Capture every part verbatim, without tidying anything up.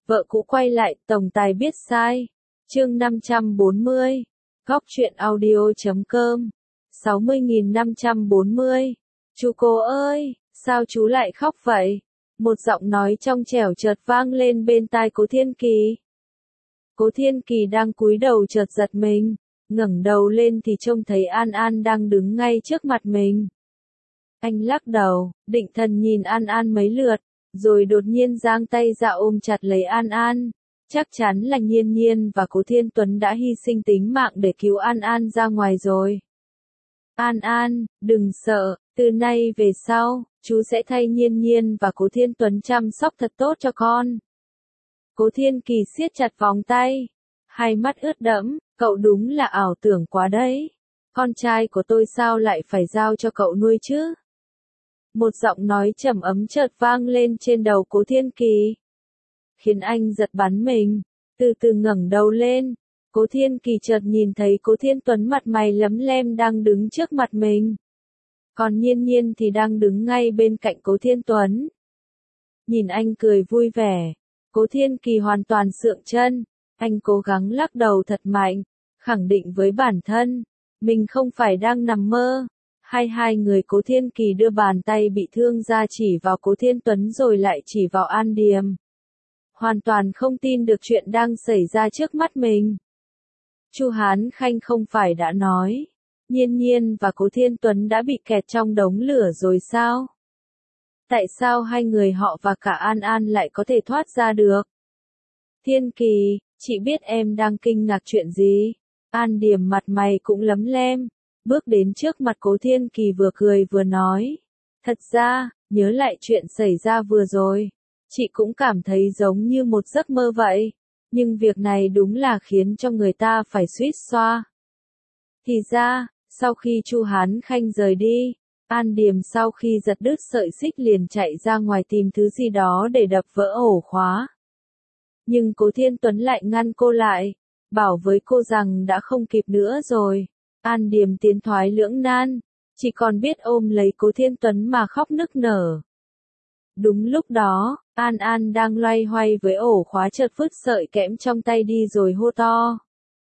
Vợ cũ quay lại, tổng tài biết sai. Chương năm trăm bốn mươi. Góc truyện audio chấm com. sáu mươi nghìn năm trăm bốn mươi. Chú cô ơi, sao chú lại khóc vậy? Một giọng nói trong trẻo chợt vang lên bên tai Cố Thiên Kỳ. Cố Thiên Kỳ đang cúi đầu chợt giật mình, ngẩng đầu lên thì trông thấy An An đang đứng ngay trước mặt mình. Anh lắc đầu, định thần nhìn An An mấy lượt, rồi đột nhiên giang tay ra ôm chặt lấy An An. Chắc chắn là Nhiên Nhiên và Cố Thiên Tuấn đã hy sinh tính mạng để cứu An An ra ngoài rồi. An An, đừng sợ, từ nay về sau, chú sẽ thay Nhiên Nhiên và Cố Thiên Tuấn chăm sóc thật tốt cho con. Cố Thiên Kỳ siết chặt vòng tay, hai mắt ướt đẫm, cậu đúng là ảo tưởng quá đấy. Con trai của tôi sao lại phải giao cho cậu nuôi chứ? Một giọng nói trầm ấm chợt vang lên trên đầu Cố Thiên Kỳ, khiến anh giật bắn mình, từ từ ngẩng đầu lên. Cố Thiên Kỳ chợt nhìn thấy Cố Thiên Tuấn mặt mày lấm lem đang đứng trước mặt mình. Còn Nhiên Nhiên thì đang đứng ngay bên cạnh Cố Thiên Tuấn. Nhìn anh cười vui vẻ, Cố Thiên Kỳ hoàn toàn sượng chân, anh cố gắng lắc đầu thật mạnh, khẳng định với bản thân, mình không phải đang nằm mơ. Hai hai người Cố Thiên Kỳ đưa bàn tay bị thương ra chỉ vào Cố Thiên Tuấn rồi lại chỉ vào An Điềm. Hoàn toàn không tin được chuyện đang xảy ra trước mắt mình. Chu Hán Khanh không phải đã nói, Nhiên Nhiên và Cố Thiên Tuấn đã bị kẹt trong đống lửa rồi sao? Tại sao hai người họ và cả An An lại có thể thoát ra được? Thiên Kỳ, chị biết em đang kinh ngạc chuyện gì? An Điềm mặt mày cũng lấm lem, bước đến trước mặt Cố Thiên Kỳ vừa cười vừa nói. Thật ra, nhớ lại chuyện xảy ra vừa rồi, chị cũng cảm thấy giống như một giấc mơ vậy, nhưng việc này đúng là khiến cho người ta phải suýt xoa. Thì ra, sau khi Chu Hán Khanh rời đi, An Điềm sau khi giật đứt sợi xích liền chạy ra ngoài tìm thứ gì đó để đập vỡ ổ khóa. Nhưng Cố Thiên Tuấn lại ngăn cô lại, bảo với cô rằng đã không kịp nữa rồi. An Điềm tiến thoái lưỡng nan, chỉ còn biết ôm lấy Cố Thiên Tuấn mà khóc nức nở. Đúng lúc đó, An An đang loay hoay với ổ khóa chợt vứt sợi kẽm trong tay đi rồi hô to.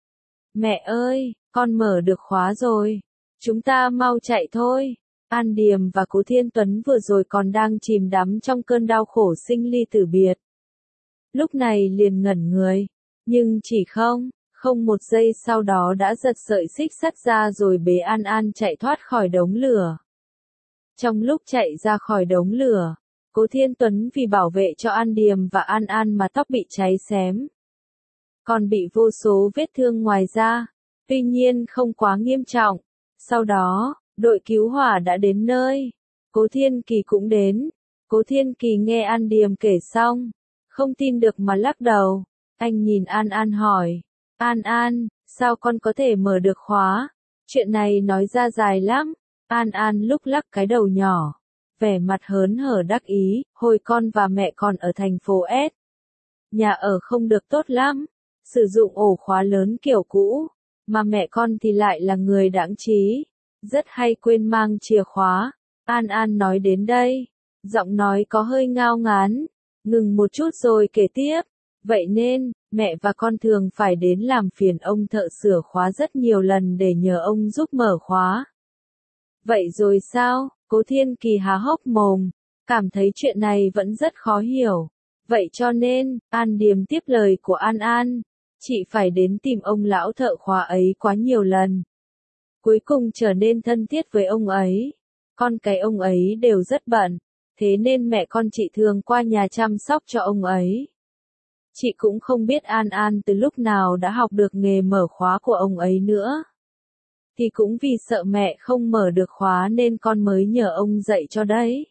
Mẹ ơi, con mở được khóa rồi, chúng ta mau chạy thôi. An Điềm và Cố Thiên Tuấn vừa rồi còn đang chìm đắm trong cơn đau khổ sinh ly tử biệt. Lúc này liền ngẩn người, nhưng chỉ không, không một giây sau đó đã giật sợi xích sắt ra rồi bế An An chạy thoát khỏi đống lửa. Trong lúc chạy ra khỏi đống lửa, Cố Thiên Tuấn vì bảo vệ cho An Điềm và An An mà tóc bị cháy xém, còn bị vô số vết thương ngoài da, tuy nhiên không quá nghiêm trọng. Sau đó, đội cứu hỏa đã đến nơi, Cố Thiên Kỳ cũng đến. Cố Thiên Kỳ nghe An Điềm kể xong, không tin được mà lắc đầu. Anh nhìn An An hỏi, An An, sao con có thể mở được khóa? Chuyện này nói ra dài lắm. An An lúc lắc cái đầu nhỏ, vẻ mặt hớn hở đắc ý, hồi con và mẹ con ở thành phố S. Nhà ở không được tốt lắm, sử dụng ổ khóa lớn kiểu cũ, mà mẹ con thì lại là người đãng trí, rất hay quên mang chìa khóa. An An nói đến đây, giọng nói có hơi ngao ngán, ngừng một chút rồi kể tiếp. Vậy nên, mẹ và con thường phải đến làm phiền ông thợ sửa khóa rất nhiều lần để nhờ ông giúp mở khóa. Vậy rồi sao? Cố Thiên Kỳ há hốc mồm, cảm thấy chuyện này vẫn rất khó hiểu. Vậy cho nên, An Điềm tiếp lời của An An, chị phải đến tìm ông lão thợ khóa ấy quá nhiều lần. Cuối cùng trở nên thân thiết với ông ấy. Con cái ông ấy đều rất bận, thế nên mẹ con chị thường qua nhà chăm sóc cho ông ấy. Chị cũng không biết An An từ lúc nào đã học được nghề mở khóa của ông ấy nữa. Thì cũng vì sợ mẹ không mở được khóa nên con mới nhờ ông dạy cho đấy.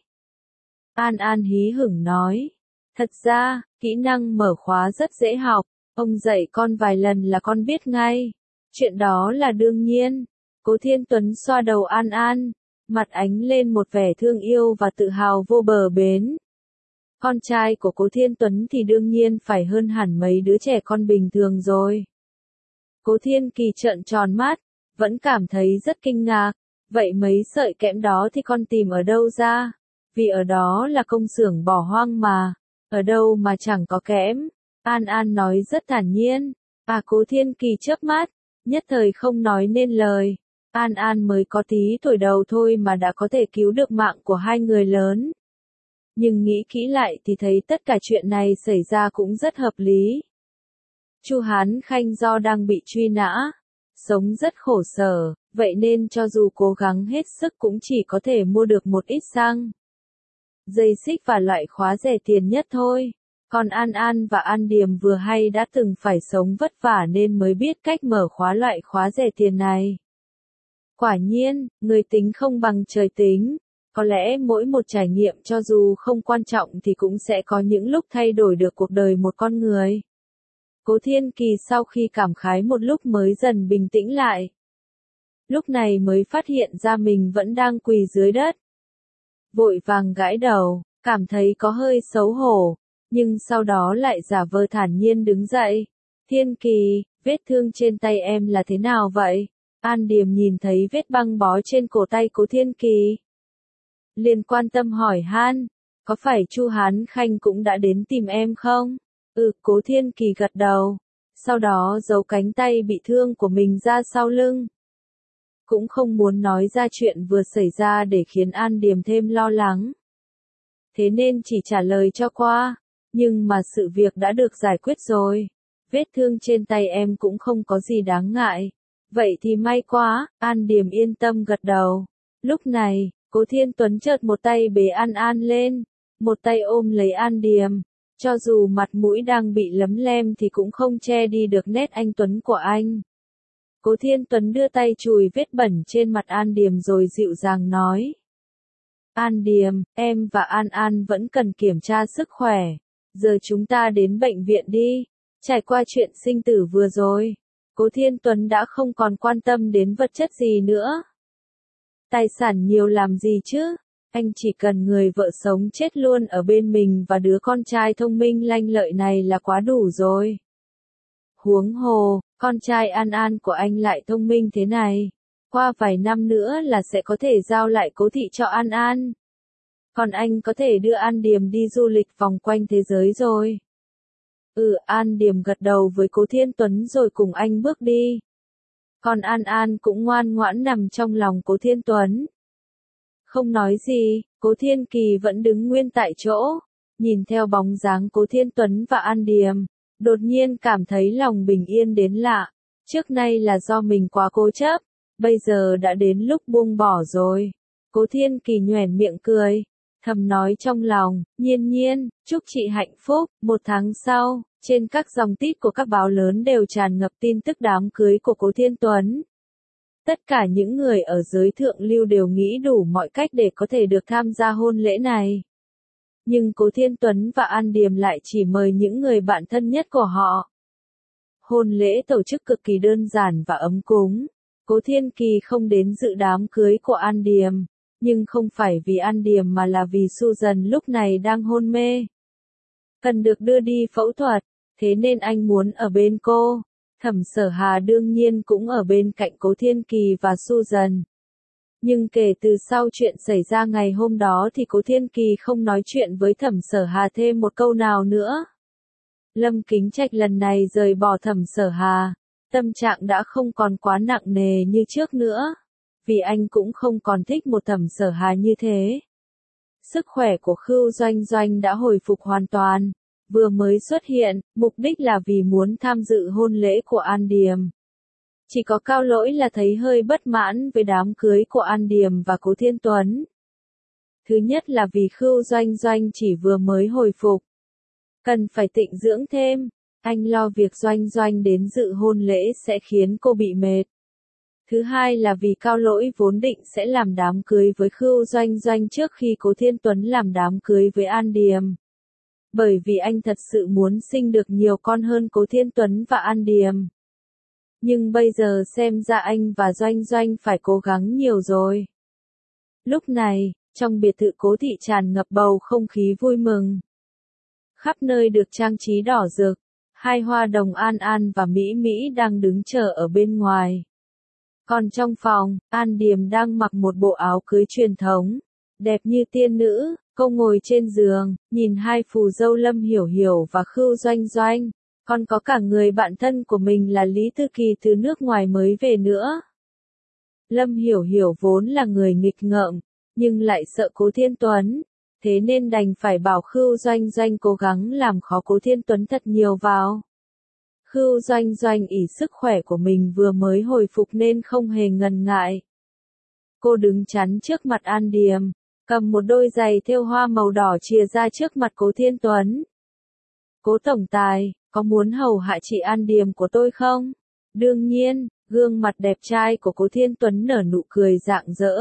An An hí hửng nói. Thật ra, kỹ năng mở khóa rất dễ học, ông dạy con vài lần là con biết ngay. Chuyện đó là đương nhiên. Cố Thiên Tuấn xoa đầu An An, mặt ánh lên một vẻ thương yêu và tự hào vô bờ bến. Con trai của Cố Thiên Tuấn thì đương nhiên phải hơn hẳn mấy đứa trẻ con bình thường rồi. Cố Thiên Kỳ trợn tròn mắt, vẫn cảm thấy rất kinh ngạc. Vậy mấy sợi kẽm đó thì con tìm ở đâu ra? Vì ở đó là công xưởng bỏ hoang mà, ở đâu mà chẳng có kẽm. An An nói rất thản nhiên. À Cố Thiên Kỳ chớp mắt, nhất thời không nói nên lời. An An mới có tí tuổi đầu thôi mà đã có thể cứu được mạng của hai người lớn. Nhưng nghĩ kỹ lại thì thấy tất cả chuyện này xảy ra cũng rất hợp lý. Chu Hán Khanh do đang bị truy nã, sống rất khổ sở, vậy nên cho dù cố gắng hết sức cũng chỉ có thể mua được một ít xăng, dây xích và loại khóa rẻ tiền nhất thôi. Còn An An và An Điềm vừa hay đã từng phải sống vất vả nên mới biết cách mở khóa loại khóa rẻ tiền này. Quả nhiên, người tính không bằng trời tính. Có lẽ mỗi một trải nghiệm cho dù không quan trọng thì cũng sẽ có những lúc thay đổi được cuộc đời một con người. Cố Thiên Kỳ sau khi cảm khái một lúc mới dần bình tĩnh lại. Lúc này mới phát hiện ra mình vẫn đang quỳ dưới đất. Vội vàng gãi đầu, cảm thấy có hơi xấu hổ, nhưng sau đó lại giả vờ thản nhiên đứng dậy. Thiên Kỳ, vết thương trên tay em là thế nào vậy? An Điềm nhìn thấy vết băng bó trên cổ tay Cố Thiên Kỳ, liền quan tâm hỏi han, có phải Chu Hán Khanh cũng đã đến tìm em không? Ừ, Cố Thiên Kỳ gật đầu, sau đó giấu cánh tay bị thương của mình ra sau lưng. Cũng không muốn nói ra chuyện vừa xảy ra để khiến An Điềm thêm lo lắng. Thế nên chỉ trả lời cho qua, nhưng mà sự việc đã được giải quyết rồi. Vết thương trên tay em cũng không có gì đáng ngại. Vậy thì may quá, An Điềm yên tâm gật đầu. Lúc này, Cố Thiên Tuấn chợt một tay bế An An lên, một tay ôm lấy An Điềm. Cho dù mặt mũi đang bị lấm lem thì cũng không che đi được nét anh tuấn của anh. Cố Thiên Tuấn đưa tay chùi vết bẩn trên mặt An Điềm rồi dịu dàng nói. An Điềm, em và An An vẫn cần kiểm tra sức khỏe. Giờ chúng ta đến bệnh viện đi. Trải qua chuyện sinh tử vừa rồi, Cố Thiên Tuấn đã không còn quan tâm đến vật chất gì nữa. Tài sản nhiều làm gì chứ? Anh chỉ cần người vợ sống chết luôn ở bên mình và đứa con trai thông minh lanh lợi này là quá đủ rồi. Huống hồ, con trai An An của anh lại thông minh thế này. Qua vài năm nữa là sẽ có thể giao lại Cố thị cho An An. Còn anh có thể đưa An Điềm đi du lịch vòng quanh thế giới rồi. Ừ, An Điềm gật đầu với Cố Thiên Tuấn rồi cùng anh bước đi. Còn An An cũng ngoan ngoãn nằm trong lòng Cố Thiên Tuấn. Không nói gì, Cố Thiên Kỳ vẫn đứng nguyên tại chỗ, nhìn theo bóng dáng Cố Thiên Tuấn và An Điềm, đột nhiên cảm thấy lòng bình yên đến lạ. Trước nay là do mình quá cố chấp, bây giờ đã đến lúc buông bỏ rồi. Cố Thiên Kỳ nhoẻn miệng cười, thầm nói trong lòng, Nhiên Nhiên, chúc chị hạnh phúc. Một tháng sau, trên các dòng tít của các báo lớn đều tràn ngập tin tức đám cưới của Cố Thiên Tuấn. Tất cả những người ở giới thượng lưu đều nghĩ đủ mọi cách để có thể được tham gia hôn lễ này. Nhưng Cố Thiên Tuấn và An Điềm lại chỉ mời những người bạn thân nhất của họ. Hôn lễ tổ chức cực kỳ đơn giản và ấm cúng. Cố Thiên Kỳ không đến dự đám cưới của An Điềm, nhưng không phải vì An Điềm mà là vì Susan lúc này đang hôn mê. Cần được đưa đi phẫu thuật, thế nên anh muốn ở bên cô. Thẩm Sở Hà đương nhiên cũng ở bên cạnh Cố Thiên Kỳ và Susan. Nhưng kể từ sau chuyện xảy ra ngày hôm đó thì Cố Thiên Kỳ không nói chuyện với Thẩm Sở Hà thêm một câu nào nữa. Lâm Kính Trạch lần này rời bỏ Thẩm Sở Hà, tâm trạng đã không còn quá nặng nề như trước nữa, vì anh cũng không còn thích một Thẩm Sở Hà như thế. Sức khỏe của Khưu Doanh Doanh đã hồi phục hoàn toàn, vừa mới xuất hiện, mục đích là vì muốn tham dự hôn lễ của An Điềm. Chỉ có Cao Lỗi là thấy hơi bất mãn với đám cưới của An Điềm và Cố Thiên Tuấn. Thứ nhất là vì Khưu Doanh Doanh chỉ vừa mới hồi phục, cần phải tịnh dưỡng thêm, anh lo việc Doanh Doanh đến dự hôn lễ sẽ khiến cô bị mệt. Thứ hai là vì Cao Lỗi vốn định sẽ làm đám cưới với Khưu Doanh Doanh trước khi Cố Thiên Tuấn làm đám cưới với An Điềm. Bởi vì anh thật sự muốn sinh được nhiều con hơn Cố Thiên Tuấn và An Điềm. Nhưng bây giờ xem ra anh và Doanh Doanh phải cố gắng nhiều rồi. Lúc này, trong biệt thự Cố thị tràn ngập bầu không khí vui mừng. Khắp nơi được trang trí đỏ rực, hai hoa đồng An An và Mỹ Mỹ đang đứng chờ ở bên ngoài. Còn trong phòng, An Điềm đang mặc một bộ áo cưới truyền thống, đẹp như tiên nữ, cô ngồi trên giường, nhìn hai phù dâu Lâm Hiểu Hiểu và Khưu Doanh Doanh, còn có cả người bạn thân của mình là Lý Tư Kỳ từ nước ngoài mới về nữa. Lâm Hiểu Hiểu vốn là người nghịch ngợm, nhưng lại sợ Cố Thiên Tuấn, thế nên đành phải bảo Khưu Doanh Doanh cố gắng làm khó Cố Thiên Tuấn thật nhiều vào. Khưu Doanh Doanh ỷ sức khỏe của mình vừa mới hồi phục nên không hề ngần ngại. Cô đứng chắn trước mặt An Điềm, cầm một đôi giày thêu hoa màu đỏ chìa ra trước mặt Cố Thiên Tuấn. Cố tổng tài, có muốn hầu hạ chị An Điềm của tôi không? Đương nhiên, gương mặt đẹp trai của Cố Thiên Tuấn nở nụ cười rạng rỡ.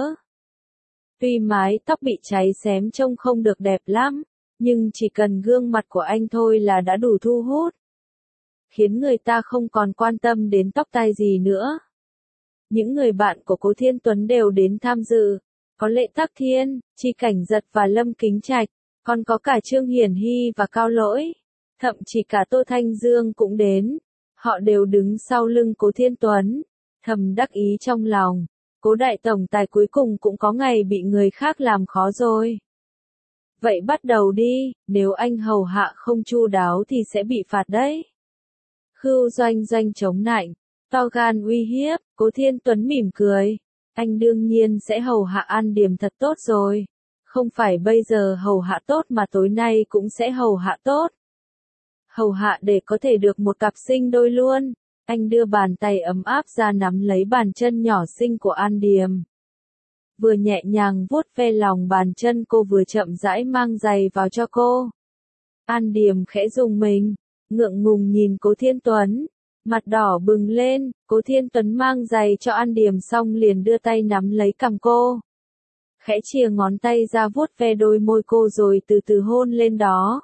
Tuy mái tóc bị cháy xém trông không được đẹp lắm, nhưng chỉ cần gương mặt của anh thôi là đã đủ thu hút, khiến người ta không còn quan tâm đến tóc tai gì nữa. Những người bạn của Cố Thiên Tuấn đều đến tham dự, có Lệ Tắc Thiên, Chi Cảnh Giật và Lâm Kính Trạch, còn có cả Trương Hiển Hy và Cao Lỗi, thậm chí cả Tô Thanh Dương cũng đến. Họ đều đứng sau lưng Cố Thiên Tuấn, thầm đắc ý trong lòng, Cố đại tổng tài cuối cùng cũng có ngày bị người khác làm khó rồi. Vậy bắt đầu đi, nếu anh hầu hạ không chu đáo thì sẽ bị phạt đấy. Khưu Doanh Doanh chống nạnh, to gan uy hiếp, Cố Thiên Tuấn mỉm cười. Anh đương nhiên sẽ hầu hạ An Điềm thật tốt rồi. Không phải bây giờ hầu hạ tốt mà tối nay cũng sẽ hầu hạ tốt. Hầu hạ để có thể được một cặp sinh đôi luôn. Anh đưa bàn tay ấm áp ra nắm lấy bàn chân nhỏ xinh của An Điềm. Vừa nhẹ nhàng vuốt ve lòng bàn chân cô vừa chậm rãi mang giày vào cho cô. An Điềm khẽ rùng mình, ngượng ngùng nhìn Cố Thiên Tuấn. Mặt đỏ bừng lên, Cố Thiên Tuấn mang giày cho An Điềm xong liền đưa tay nắm lấy cằm cô. Khẽ chìa ngón tay ra vuốt ve đôi môi cô rồi từ từ hôn lên đó.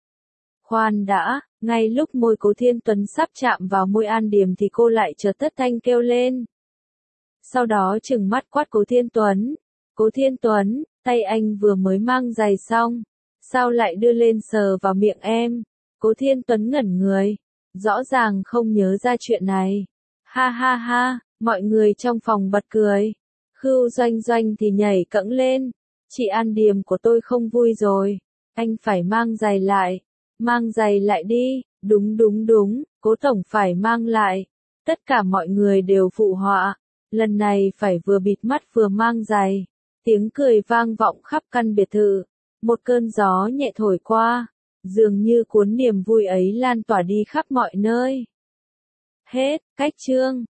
Khoan đã, ngay lúc môi Cố Thiên Tuấn sắp chạm vào môi An Điềm thì cô lại chợt thất thanh kêu lên. Sau đó trừng mắt quát Cố Thiên Tuấn. Cố Thiên Tuấn, tay anh vừa mới mang giày xong, sao lại đưa lên sờ vào miệng em? Cố Thiên Tuấn ngẩn người, rõ ràng không nhớ ra chuyện này. Ha ha ha, mọi người trong phòng bật cười. Khưu Doanh Doanh thì nhảy cẫng lên. Chị An Điềm của tôi không vui rồi, anh phải mang giày lại. Mang giày lại đi, đúng đúng đúng, Cố tổng phải mang lại. Tất cả mọi người đều phụ họa, lần này phải vừa bịt mắt vừa mang giày. Tiếng cười vang vọng khắp căn biệt thự, một cơn gió nhẹ thổi qua, dường như cuốn niềm vui ấy lan tỏa đi khắp mọi nơi. Hết, cách chương.